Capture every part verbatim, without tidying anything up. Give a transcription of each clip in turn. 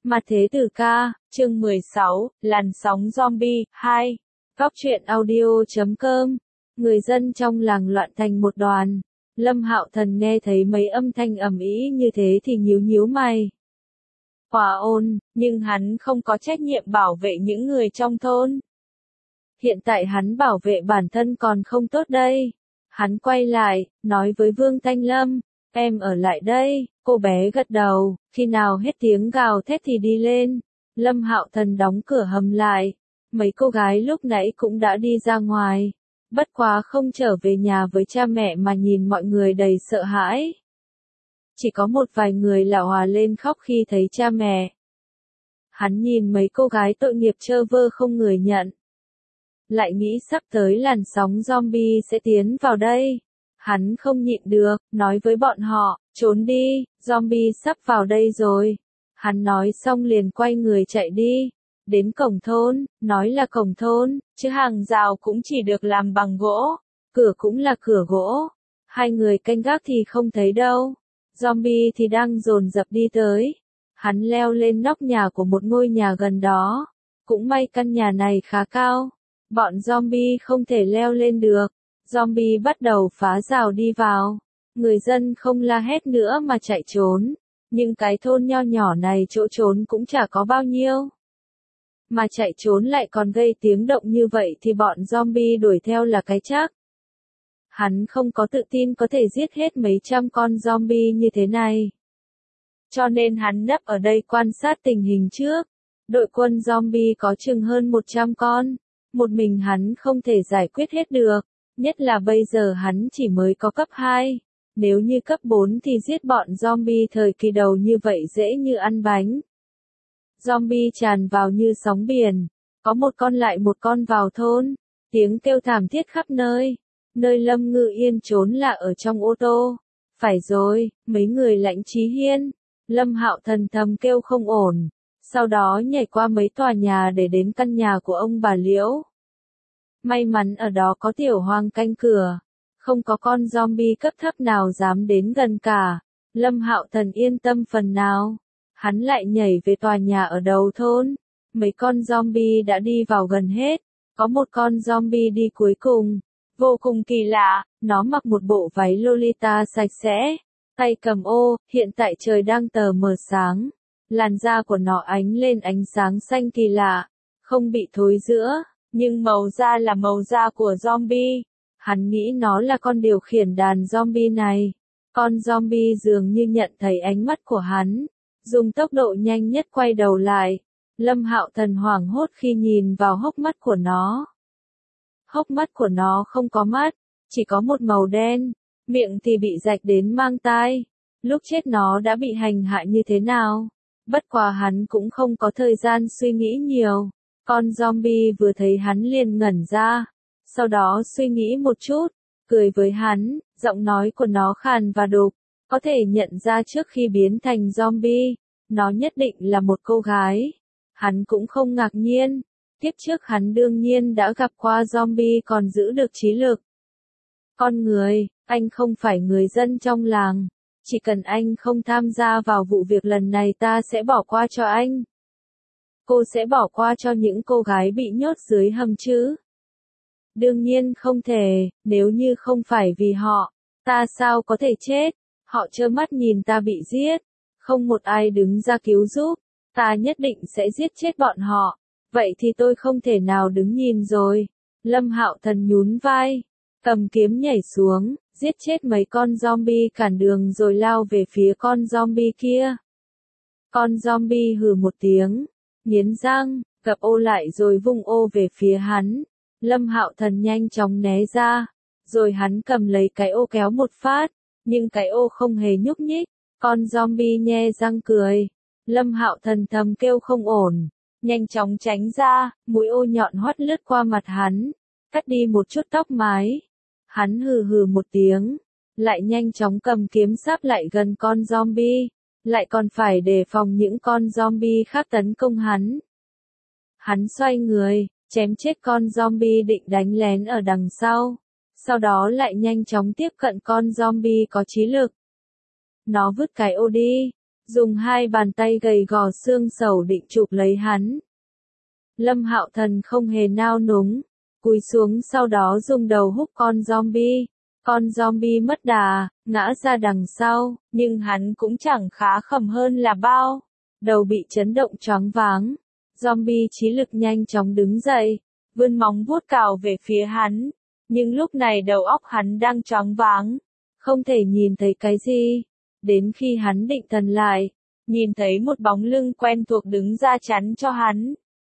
Mặt thế tử ca, chương mười sáu, làn sóng zombie, hai. Góc truyện audio chấm com. Người dân trong làng loạn thành một đoàn. Lâm Hạo Thần nghe thấy mấy âm thanh ầm ĩ như thế thì nhíu nhíu mày. Hòa ôn, nhưng hắn không có trách nhiệm bảo vệ những người trong thôn. Hiện tại hắn bảo vệ bản thân còn không tốt đây. Hắn quay lại, nói với Vương Thanh Lâm, em ở lại đây. Cô bé gật đầu, khi nào hết tiếng gào thét thì đi lên. Lâm Hạo Thần đóng cửa hầm lại. Mấy cô gái lúc nãy cũng đã đi ra ngoài. Bất quá không trở về nhà với cha mẹ mà nhìn mọi người đầy sợ hãi. Chỉ có một vài người là hòa lên khóc khi thấy cha mẹ. Hắn nhìn mấy cô gái tội nghiệp trơ vơ không người nhận. Lại nghĩ sắp tới làn sóng zombie sẽ tiến vào đây. Hắn không nhịn được, nói với bọn họ, trốn đi, zombie sắp vào đây rồi. Hắn nói xong liền quay người chạy đi. Đến cổng thôn, nói là cổng thôn, chứ hàng rào cũng chỉ được làm bằng gỗ. Cửa cũng là cửa gỗ. Hai người canh gác thì không thấy đâu. Zombie thì đang dồn dập đi tới. Hắn leo lên nóc nhà của một ngôi nhà gần đó. Cũng may căn nhà này khá cao. Bọn zombie không thể leo lên được. Zombie bắt đầu phá rào đi vào. Người dân không la hét nữa mà chạy trốn. Nhưng cái thôn nho nhỏ này chỗ trốn cũng chả có bao nhiêu. Mà chạy trốn lại còn gây tiếng động như vậy thì bọn zombie đuổi theo là cái chắc. Hắn không có tự tin có thể giết hết mấy trăm con zombie như thế này. Cho nên hắn nấp ở đây quan sát tình hình trước. Đội quân zombie có chừng hơn một trăm con. Một mình hắn không thể giải quyết hết được. Nhất là bây giờ hắn chỉ mới có cấp hai. Nếu như cấp bốn thì giết bọn zombie thời kỳ đầu như vậy dễ như ăn bánh. Zombie tràn vào như sóng biển. Có một con lại một con vào thôn. Tiếng kêu thảm thiết khắp nơi. Nơi Lâm Ngự Yên trốn là ở trong ô tô. Phải rồi, mấy người Lãnh Chí Hiên. Lâm Hạo Thần thầm kêu không ổn. Sau đó nhảy qua mấy tòa nhà để đến căn nhà của ông bà Liễu. May mắn ở đó có Tiểu Hoang canh cửa. Không có con zombie cấp thấp nào dám đến gần cả. Lâm Hạo Thần yên tâm phần nào. Hắn lại nhảy về tòa nhà ở đầu thôn. Mấy con zombie đã đi vào gần hết. Có một con zombie đi cuối cùng. Vô cùng kỳ lạ, nó mặc một bộ váy Lolita sạch sẽ. Tay cầm ô, hiện tại trời đang tờ mờ sáng. Làn da của nó ánh lên ánh sáng xanh kỳ lạ. Không bị thối rữa, nhưng màu da là màu da của zombie. Hắn nghĩ nó là con điều khiển đàn zombie này. Con zombie dường như nhận thấy ánh mắt của hắn. Dùng tốc độ nhanh nhất quay đầu lại. Lâm Hạo Thần hoảng hốt khi nhìn vào hốc mắt của nó. Hốc mắt của nó không có mắt, chỉ có một màu đen. Miệng thì bị rạch đến mang tai. Lúc chết nó đã bị hành hạ như thế nào? Bất quá hắn cũng không có thời gian suy nghĩ nhiều. Con zombie vừa thấy hắn liền ngẩn ra. Sau đó suy nghĩ một chút, cười với hắn, giọng nói của nó khàn và đục. Có thể nhận ra trước khi biến thành zombie, nó nhất định là một cô gái. Hắn cũng không ngạc nhiên. Kiếp trước hắn đương nhiên đã gặp qua zombie còn giữ được trí lực. Con người, anh không phải người dân trong làng. Chỉ cần anh không tham gia vào vụ việc lần này ta sẽ bỏ qua cho anh. Cô sẽ bỏ qua cho những cô gái bị nhốt dưới hầm chứ? Đương nhiên không thể, nếu như không phải vì họ, ta sao có thể chết? Họ trơ mắt nhìn ta bị giết. Không một ai đứng ra cứu giúp. Ta nhất định sẽ giết chết bọn họ. Vậy thì tôi không thể nào đứng nhìn rồi. Lâm Hạo Thần nhún vai. Cầm kiếm nhảy xuống. Giết chết mấy con zombie cản đường rồi lao về phía con zombie kia. Con zombie hừ một tiếng. Nghiến răng. Gập ô lại rồi vung ô về phía hắn. Lâm Hạo Thần nhanh chóng né ra. Rồi hắn cầm lấy cái ô kéo một phát. Nhưng cái ô không hề nhúc nhích. Con zombie nhe răng cười. Lâm Hạo Thần thầm kêu không ổn. Nhanh chóng tránh ra, mũi ô nhọn hoắt lướt qua mặt hắn. Cắt đi một chút tóc mái. Hắn hừ hừ một tiếng. Lại nhanh chóng cầm kiếm sáp lại gần con zombie. Lại còn phải đề phòng những con zombie khác tấn công hắn. Hắn xoay người, chém chết con zombie định đánh lén ở đằng sau. Sau đó lại nhanh chóng tiếp cận con zombie có trí lực. Nó vứt cái ô đi. dùng hai bàn tay gầy gò xương sầu định chụp lấy hắn. Lâm Hạo Thần không hề nao núng, cúi xuống sau đó dùng đầu húc con zombie. Con zombie mất đà, ngã ra đằng sau, nhưng hắn cũng chẳng khá khẩm hơn là bao. Đầu bị chấn động choáng váng. Zombie trí lực nhanh chóng đứng dậy, vươn móng vuốt cào về phía hắn. Nhưng lúc này đầu óc hắn đang choáng váng, không thể nhìn thấy cái gì. Đến khi hắn định thần lại, nhìn thấy một bóng lưng quen thuộc đứng ra chắn cho hắn.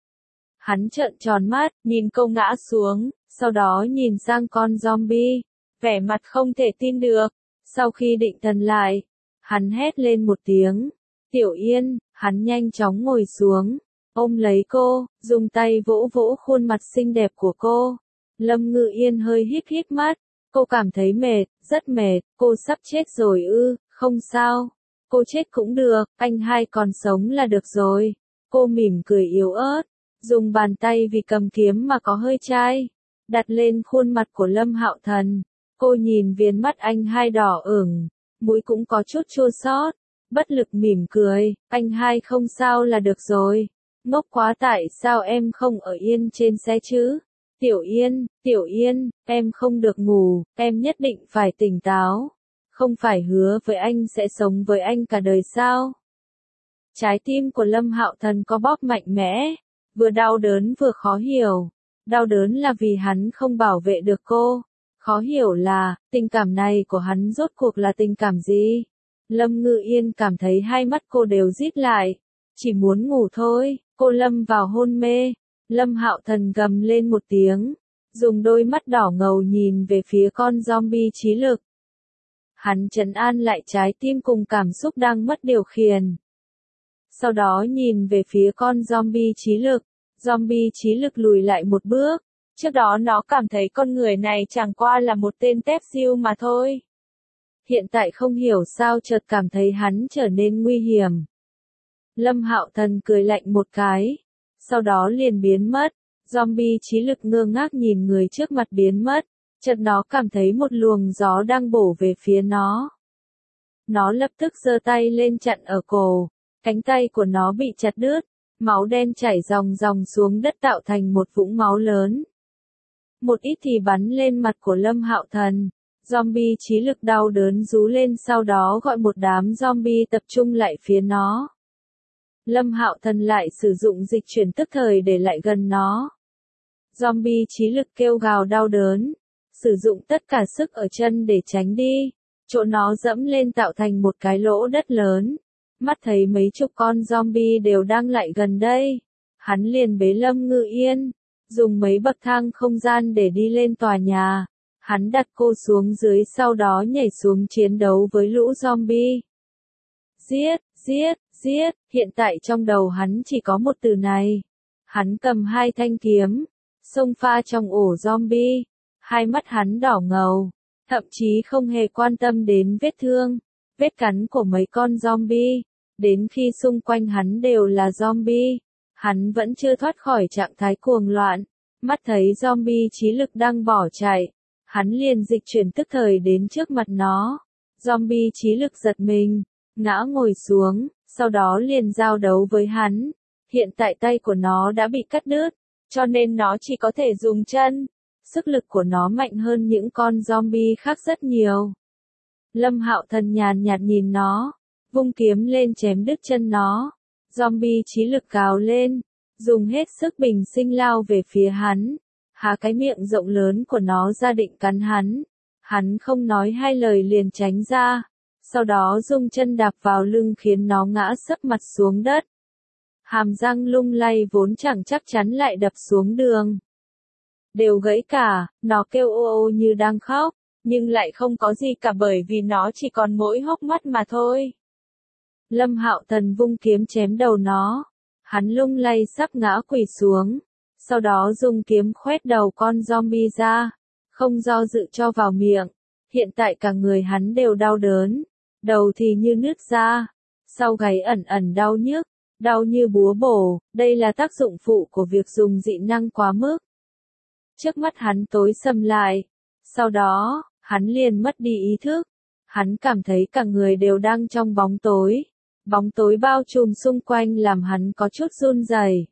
Hắn trợn tròn mắt, nhìn cô ngã xuống, sau đó nhìn sang con zombie, vẻ mặt không thể tin được. Sau khi định thần lại, hắn hét lên một tiếng, Tiểu Yên, hắn nhanh chóng ngồi xuống, ôm lấy cô, dùng tay vỗ vỗ khuôn mặt xinh đẹp của cô. Lâm Ngự Yên hơi híp híp mắt, cô cảm thấy mệt, rất mệt, cô sắp chết rồi ư, không sao, cô chết cũng được, anh hai còn sống là được rồi. Cô mỉm cười yếu ớt, dùng bàn tay vì cầm kiếm mà có hơi chai, đặt lên khuôn mặt của Lâm Hạo Thần. Cô nhìn viền mắt anh hai đỏ ửng, mũi cũng có chút chua xót, bất lực mỉm cười, anh hai không sao là được rồi. Ngốc quá, tại sao em không ở yên trên xe chứ? Tiểu Yên, Tiểu Yên, em không được ngủ, em nhất định phải tỉnh táo. Không phải hứa với anh sẽ sống với anh cả đời sao? Trái tim của Lâm Hạo Thần có bóp mạnh mẽ, vừa đau đớn vừa khó hiểu. Đau đớn là vì hắn không bảo vệ được cô. Khó hiểu là, tình cảm này của hắn rốt cuộc là tình cảm gì? Lâm Ngự Yên cảm thấy hai mắt cô đều díp lại, chỉ muốn ngủ thôi. Cô lâm vào hôn mê. Lâm Hạo Thần gầm lên một tiếng, dùng đôi mắt đỏ ngầu nhìn về phía con zombie trí lực. Hắn trấn an lại trái tim cùng cảm xúc đang mất điều khiển. Sau đó nhìn về phía con zombie trí lực. Zombie trí lực lùi lại một bước. Trước đó nó cảm thấy con người này chẳng qua là một tên tép diêu mà thôi. Hiện tại không hiểu sao chợt cảm thấy hắn trở nên nguy hiểm. Lâm Hạo Thần cười lạnh một cái, sau đó liền biến mất. Zombie trí lực ngơ ngác nhìn người trước mặt biến mất, chợt nó cảm thấy một luồng gió đang bổ về phía nó. Nó lập tức giơ tay lên chặn ở cổ, cánh tay của nó bị chặt đứt, máu đen chảy ròng ròng xuống đất tạo thành một vũng máu lớn. Một ít thì bắn lên mặt của Lâm Hạo Thần. Zombie trí lực đau đớn rú lên, sau đó gọi một đám zombie tập trung lại phía nó. Lâm Hạo Thần lại sử dụng dịch chuyển tức thời để lại gần nó. Zombie trí lực kêu gào đau đớn, sử dụng tất cả sức ở chân để tránh đi. Chỗ nó dẫm lên tạo thành một cái lỗ đất lớn. Mắt thấy mấy chục con zombie đều đang lại gần đây. Hắn liền bế Lâm Ngự Yên, dùng mấy bậc thang không gian để đi lên tòa nhà. Hắn đặt cô xuống dưới, sau đó nhảy xuống chiến đấu với lũ zombie. Giết, giết, giết, hiện tại trong đầu hắn chỉ có một từ này. Hắn cầm hai thanh kiếm, xông pha trong ổ zombie. Hai mắt hắn đỏ ngầu, thậm chí không hề quan tâm đến vết thương, vết cắn của mấy con zombie. Đến khi xung quanh hắn đều là zombie, hắn vẫn chưa thoát khỏi trạng thái cuồng loạn. Mắt thấy zombie trí lực đang bỏ chạy, hắn liền dịch chuyển tức thời đến trước mặt nó. Zombie trí lực giật mình, ngã ngồi xuống, sau đó liền giao đấu với hắn. Hiện tại tay của nó đã bị cắt đứt, cho nên nó chỉ có thể dùng chân. Sức lực của nó mạnh hơn những con zombie khác rất nhiều. Lâm Hạo Thần nhàn nhạt nhìn nó, vung kiếm lên chém đứt chân nó. Zombie trí lực gào lên, dùng hết sức bình sinh lao về phía hắn. Há cái miệng rộng lớn của nó ra định cắn hắn. Hắn không nói hai lời liền tránh ra, sau đó dùng chân đạp vào lưng khiến nó ngã sấp mặt xuống đất. Hàm răng lung lay vốn chẳng chắc chắn lại đập xuống đường. Đều gãy cả, nó kêu ô ô như đang khóc, nhưng lại không có gì cả bởi vì nó chỉ còn mỗi hốc mắt mà thôi. Lâm Hạo Thần vung kiếm chém đầu nó. Hắn lung lay sắp ngã quỳ xuống. Sau đó dùng kiếm khoét đầu con zombie ra, không do dự cho vào miệng. Hiện tại cả người hắn đều đau đớn, đầu thì như nứt ra, sau gáy ẩn ẩn đau nhức, đau như búa bổ. Đây là tác dụng phụ của việc dùng dị năng quá mức. Trước mắt hắn tối sầm lại, sau đó, hắn liền mất đi ý thức. Hắn cảm thấy cả người đều đang trong bóng tối, Bóng tối bao trùm xung quanh làm hắn có chút run rẩy.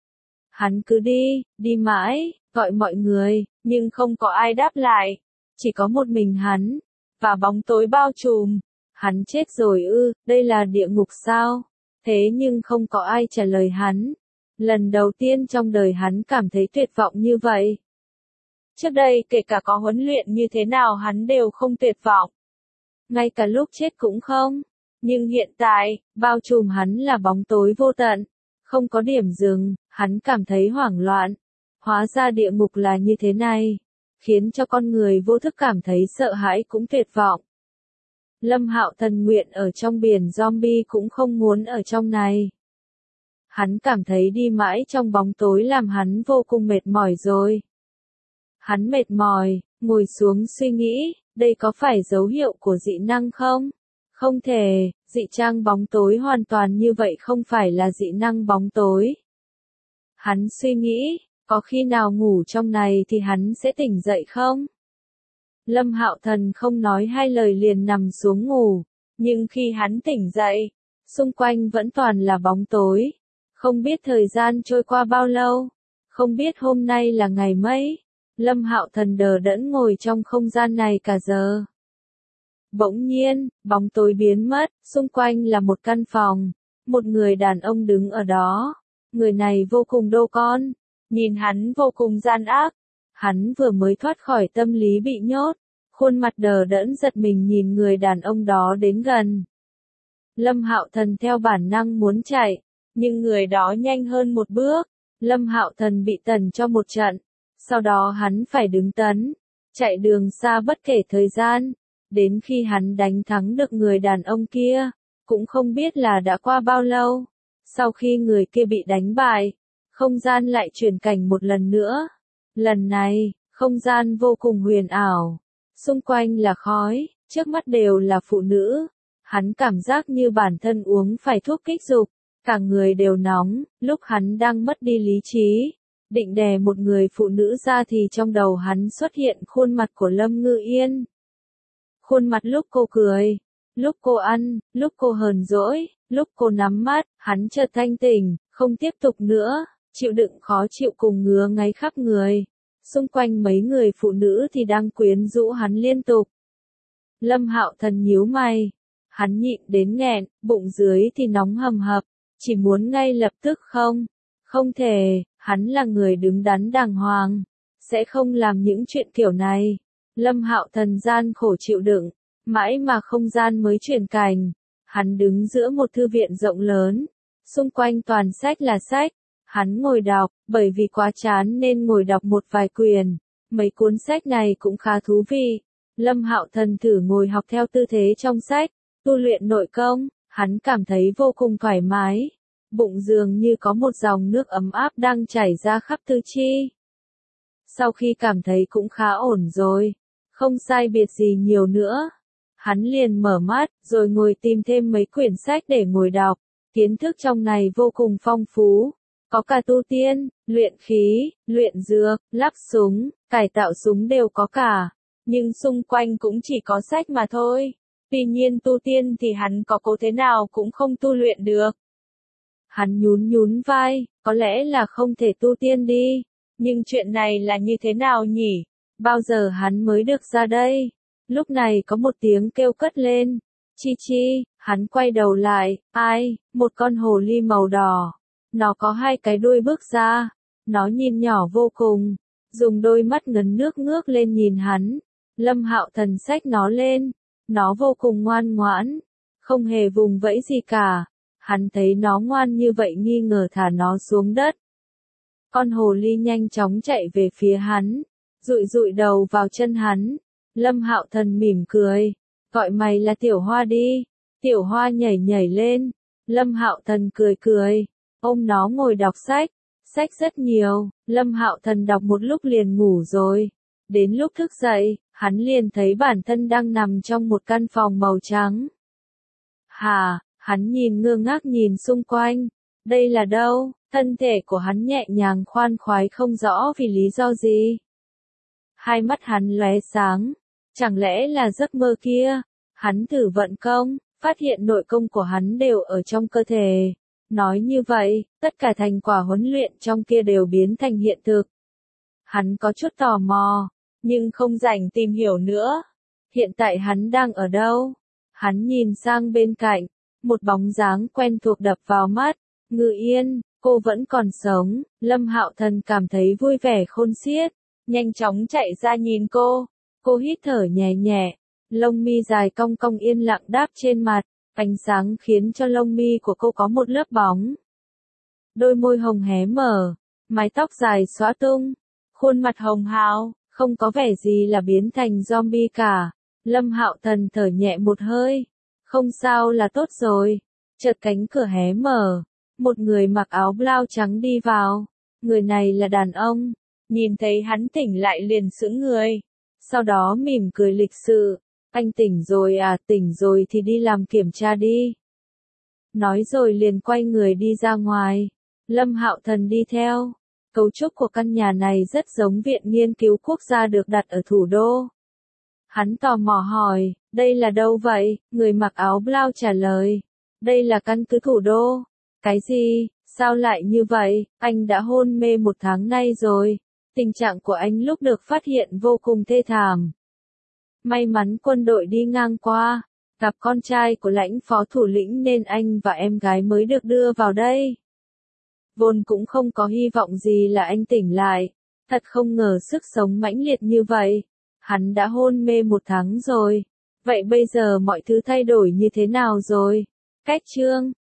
Hắn cứ đi, đi mãi, gọi mọi người, nhưng không có ai đáp lại. Chỉ có một mình hắn, và bóng tối bao trùm. Hắn chết rồi ư, đây là địa ngục sao? Thế nhưng không có ai trả lời hắn. Lần đầu tiên trong đời hắn cảm thấy tuyệt vọng như vậy. Trước đây kể cả có huấn luyện như thế nào hắn đều không tuyệt vọng. Ngay cả lúc chết cũng không. Nhưng hiện tại, bao trùm hắn là bóng tối vô tận. Không có điểm dừng, hắn cảm thấy hoảng loạn. Hóa ra địa ngục là như thế này. Khiến cho con người vô thức cảm thấy sợ hãi cũng tuyệt vọng. Lâm Hạo Thần nguyện ở trong biển zombie cũng không muốn ở trong này. Hắn cảm thấy đi mãi trong bóng tối làm hắn vô cùng mệt mỏi rồi. Hắn mệt mỏi, ngồi xuống suy nghĩ, đây có phải dấu hiệu của dị năng không? Không thể, dị trang bóng tối hoàn toàn như vậy không phải là dị năng bóng tối. Hắn suy nghĩ, có khi nào ngủ trong này thì hắn sẽ tỉnh dậy không? Lâm Hạo Thần không nói hai lời liền nằm xuống ngủ, nhưng khi hắn tỉnh dậy, xung quanh vẫn toàn là bóng tối. Không biết thời gian trôi qua bao lâu, không biết hôm nay là ngày mấy. Lâm Hạo Thần đờ đẫn ngồi trong không gian này cả giờ. Bỗng nhiên, bóng tối biến mất, xung quanh là một căn phòng. Một người đàn ông đứng ở đó. Người này vô cùng đô con, nhìn hắn vô cùng gian ác. Hắn vừa mới thoát khỏi tâm lý bị nhốt, khuôn mặt đờ đẫn giật mình nhìn người đàn ông đó đến gần. Lâm Hạo Thần theo bản năng muốn chạy, nhưng người đó nhanh hơn một bước. Lâm Hạo Thần bị tần cho một trận, sau đó hắn phải đứng tấn, chạy đường xa bất kể thời gian, đến khi hắn đánh thắng được người đàn ông kia, cũng không biết là đã qua bao lâu. Sau khi người kia bị đánh bại, không gian lại chuyển cảnh một lần nữa. Lần này, không gian vô cùng huyền ảo, xung quanh là khói, trước mắt đều là phụ nữ. Hắn cảm giác như bản thân uống phải thuốc kích dục, cả người đều nóng. Lúc hắn đang mất đi lý trí, định đè một người phụ nữ ra thì trong đầu hắn xuất hiện khuôn mặt của Lâm Ngự Yên. Khuôn mặt lúc cô cười, lúc cô ăn, lúc cô hờn dỗi, lúc cô nắm mắt. Hắn chợt thanh tỉnh, không tiếp tục nữa, chịu đựng khó chịu cùng ngứa ngáy khắp người. Xung quanh mấy người phụ nữ thì đang quyến rũ hắn liên tục. Lâm Hạo Thần nhíu mày, hắn nhịn đến nghẹn, bụng dưới thì nóng hầm hập, chỉ muốn ngay lập tức không, không thể, hắn là người đứng đắn đàng hoàng, sẽ không làm những chuyện kiểu này. Lâm Hạo Thần gian khổ chịu đựng, mãi mà không gian mới chuyển cảnh. Hắn đứng giữa một thư viện rộng lớn, xung quanh toàn sách là sách. Hắn ngồi đọc, bởi vì quá chán nên ngồi đọc một vài quyển. Mấy cuốn sách này cũng khá thú vị. Lâm Hạo Thần thử ngồi học theo tư thế trong sách, tu luyện nội công, hắn cảm thấy vô cùng thoải mái. Bụng dường như có một dòng nước ấm áp đang chảy ra khắp tứ chi. Sau khi cảm thấy cũng khá ổn rồi, không sai biệt gì nhiều nữa, hắn liền mở mắt, rồi ngồi tìm thêm mấy quyển sách để ngồi đọc. Kiến thức trong này vô cùng phong phú. Có cả tu tiên, luyện khí, luyện dược, lắp súng, cải tạo súng đều có cả. Nhưng xung quanh cũng chỉ có sách mà thôi. Tuy nhiên tu tiên thì hắn có cố thế nào cũng không tu luyện được. Hắn nhún nhún vai, có lẽ là không thể tu tiên đi. Nhưng chuyện này là như thế nào nhỉ? Bao giờ hắn mới được ra đây? Lúc này có một tiếng kêu cất lên. Chi chi, hắn quay đầu lại, ai? Một con hồ ly màu đỏ. Nó có hai cái đuôi bước ra. Nó nhìn nhỏ vô cùng. Dùng đôi mắt ngấn nước ngước lên nhìn hắn. Lâm Hạo Thần xách nó lên. Nó vô cùng ngoan ngoãn. Không hề vùng vẫy gì cả. Hắn thấy nó ngoan như vậy nghi ngờ thả nó xuống đất. Con hồ ly nhanh chóng chạy về phía hắn. Dụi dụi đầu vào chân hắn. Lâm Hạo Thần mỉm cười. Gọi mày là Tiểu Hoa đi. Tiểu Hoa nhảy nhảy lên. Lâm Hạo Thần cười cười. Ôm nó ngồi đọc sách. Sách rất nhiều. Lâm Hạo Thần đọc một lúc liền ngủ rồi. Đến lúc thức dậy, hắn liền thấy bản thân đang nằm trong một căn phòng màu trắng. Hà, hắn nhìn ngơ ngác nhìn xung quanh. Đây là đâu? Thân thể của hắn nhẹ nhàng khoan khoái không rõ vì lý do gì. Hai mắt hắn lóe sáng. Chẳng lẽ là giấc mơ kia? Hắn thử vận công, phát hiện nội công của hắn đều ở trong cơ thể. Nói như vậy, tất cả thành quả huấn luyện trong kia đều biến thành hiện thực. Hắn có chút tò mò, nhưng không rảnh tìm hiểu nữa. Hiện tại hắn đang ở đâu? Hắn nhìn sang bên cạnh, một bóng dáng quen thuộc đập vào mắt. Ngự Yên, cô vẫn còn sống. Lâm Hạo Thần cảm thấy vui vẻ khôn xiết, nhanh chóng chạy ra nhìn cô. Cô hít thở nhẹ nhẹ, lông mi dài cong cong yên lặng đáp trên mặt, ánh sáng khiến cho lông mi của cô có một lớp bóng. Đôi môi hồng hé mở, mái tóc dài xõa tung, khuôn mặt hồng hào, không có vẻ gì là biến thành zombie cả. Lâm Hạo Thần thở nhẹ một hơi, không sao là tốt rồi. Chợt cánh cửa hé mở, một người mặc áo blau trắng đi vào. Người này là đàn ông, nhìn thấy hắn tỉnh lại liền sững người, sau đó mỉm cười lịch sự. Anh tỉnh rồi à, tỉnh rồi thì đi làm kiểm tra đi. Nói rồi liền quay người đi ra ngoài. Lâm Hạo Thần đi theo. Cấu trúc của căn nhà này rất giống Viện Nghiên cứu Quốc gia được đặt ở thủ đô. Hắn tò mò hỏi, đây là đâu vậy? Người mặc áo blau trả lời, đây là căn cứ thủ đô. Cái gì? Sao lại như vậy? Anh đã hôn mê một tháng nay rồi. Tình trạng của anh lúc được phát hiện vô cùng thê thảm. May mắn quân đội đi ngang qua, gặp con trai của lãnh phó thủ lĩnh nên anh và em gái mới được đưa vào đây. Vốn cũng không có hy vọng gì là anh tỉnh lại. Thật không ngờ sức sống mãnh liệt như vậy. Hắn đã hôn mê một tháng rồi. Vậy bây giờ mọi thứ thay đổi như thế nào rồi? Cách chương